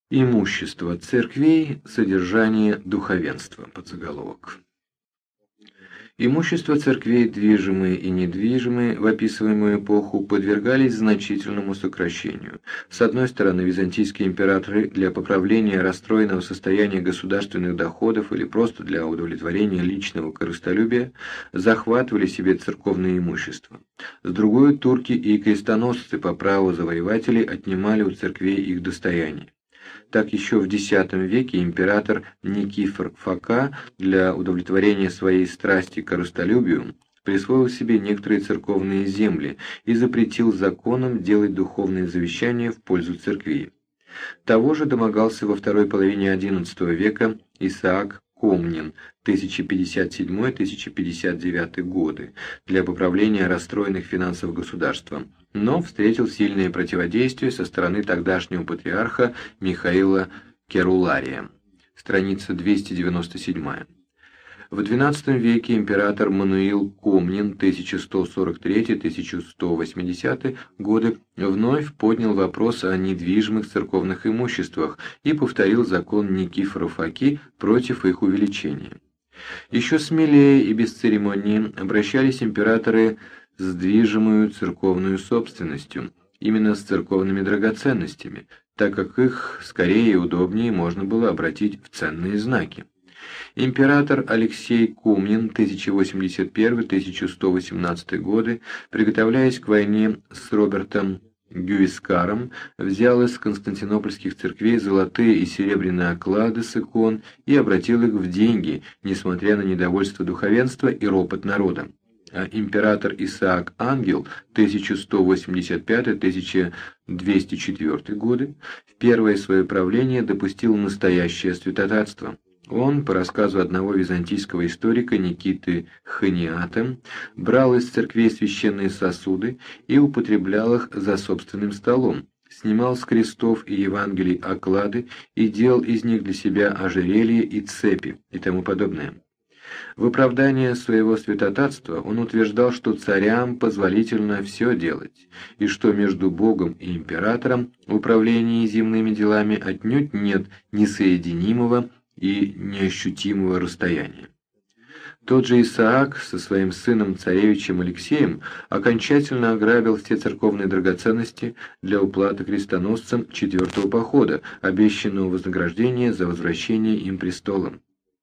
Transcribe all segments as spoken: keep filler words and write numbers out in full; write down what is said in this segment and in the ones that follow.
Имущество церквей, содержание духовенства. Подзаголовок. Имущество церквей, движимые и недвижимые, в описываемую эпоху подвергались значительному сокращению. С одной стороны, византийские императоры для поправления расстроенного состояния государственных доходов или просто для удовлетворения личного корыстолюбия захватывали себе церковное имущество. С другой, турки и крестоносцы по праву завоевателей отнимали у церквей их достояние. Так еще в десятом веке император Никифор Фока для удовлетворения своей страсти к корыстолюбию присвоил себе некоторые церковные земли и запретил законом делать духовные завещания в пользу церкви. Того же домогался во второй половине одиннадцатого века Исаак Комнин, тысяча пятьдесят седьмой — тысяча пятьдесят девятый годы, для поправления расстроенных финансов государства, но встретил сильное противодействие со стороны тогдашнего патриарха Михаила Керулария. Страница двести девяносто семь. В двенадцатом веке император Мануил Комнин, тысяча сто сорок третий — тысяча сто восьмидесятый годы, вновь поднял вопрос о недвижимых церковных имуществах и повторил закон Никифора Фоки против их увеличения. Еще смелее и без церемонии обращались императоры с движимую церковную собственностью, именно с церковными драгоценностями, так как их скорее и удобнее можно было обратить в ценные знаки. Император Алексей Комнин, тысяча восемьдесят первый — тысяча сто восемнадцатый годы, приготовляясь к войне с Робертом Гюискаром, взял из константинопольских церквей золотые и серебряные оклады с икон и обратил их в деньги, несмотря на недовольство духовенства и ропот народа. А император Исаак Ангел, тысяча сто восемьдесят пятый — тысяча двести четвёртый годы, в первое свое правление допустил настоящее святотатство. Он, по рассказу одного византийского историка Никиты Ханиата, брал из церквей священные сосуды и употреблял их за собственным столом, снимал с крестов и Евангелий оклады и делал из них для себя ожерелья и цепи и тому подобное. В оправдание своего святотатства он утверждал, что царям позволительно все делать, и что между Богом и императором в управлении земными делами отнюдь нет несоединимого и неощутимого расстояния. Тот же Исаак со своим сыном царевичем Алексеем окончательно ограбил все церковные драгоценности для уплаты крестоносцам четвертого похода, обещанного вознаграждения за возвращение им престола.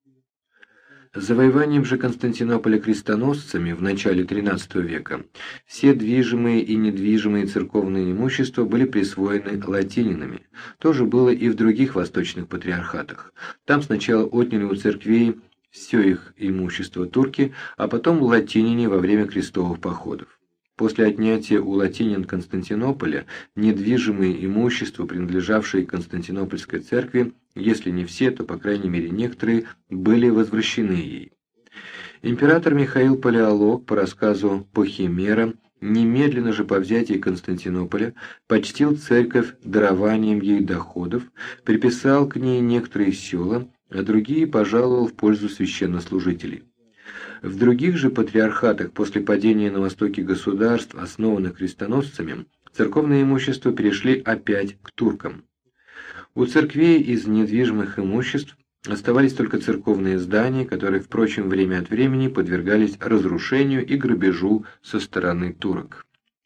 Завоеванием же Константинополя крестоносцами в начале тринадцатого века все движимые и недвижимые церковные имущества были присвоены латининами. То же было и в других восточных патриархатах. Там сначала отняли у церквей все их имущество турки, а потом латинине во время крестовых походов. После отнятия у латинин Константинополя недвижимые имущества, принадлежавшие Константинопольской церкви, если не все, то по крайней мере некоторые, были возвращены ей. Император Михаил Палеолог, по рассказу Похимера, немедленно же по взятии Константинополя почтил церковь дарованием ей доходов, приписал к ней некоторые села, а другие пожаловал в пользу священнослужителей. В других же патриархатах после падения на востоке государств, основанных крестоносцами, церковное имущество перешли опять к туркам. У церквей из недвижимых имуществ оставались только церковные здания, которые, впрочем, время от времени подвергались разрушению и грабежу со стороны турок.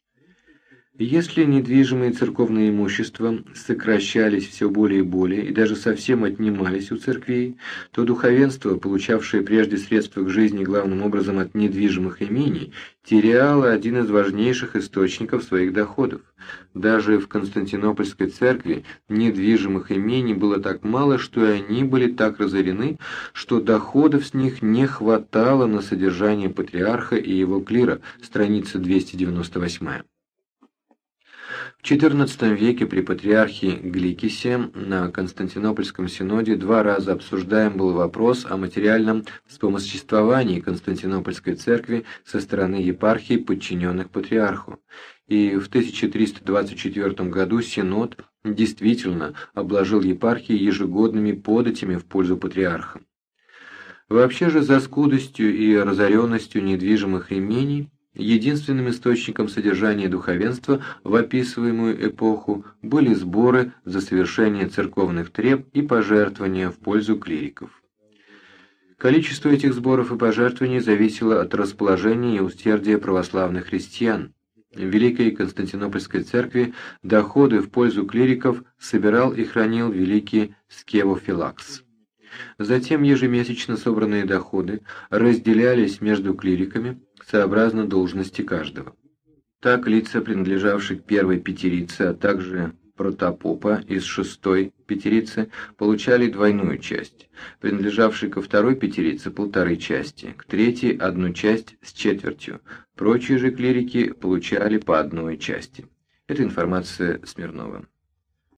Если недвижимые церковные имущества сокращались все более и более и даже совсем отнимались у церквей, то духовенство, получавшее прежде средства к жизни главным образом от недвижимых имений, теряло один из важнейших источников своих доходов. Даже в Константинопольской церкви недвижимых имений было так мало, что и они были так разорены, что доходов с них не хватало на содержание патриарха и его клира, страница двести девяносто восемь. В четырнадцатом веке при патриархе Гликисе на Константинопольском синоде два раза обсуждаем был вопрос о материальном вспомоществовании Константинопольской церкви со стороны епархий, подчиненных патриарху. И в тысяча триста двадцать четвёртом году синод действительно обложил епархии ежегодными податями в пользу патриарха. Вообще же за скудостью и разоренностью недвижимых имений Единственным источником содержания духовенства в описываемую эпоху были сборы за совершение церковных треб и пожертвования в пользу клириков. Количество этих сборов и пожертвований зависело от расположения и усердия православных христиан. В Великой Константинопольской церкви доходы в пользу клириков собирал и хранил великий Скевофилакс. Затем ежемесячно собранные доходы разделялись между клириками сообразно должности каждого. Так лица, принадлежавшие к первой пятерице, а также протопопа из шестой пятерицы, получали двойную часть, принадлежавшие ко второй пятерице – полторы части, к третьей – одну часть с четвертью, прочие же клирики получали по одной части. Это информация Смирнова.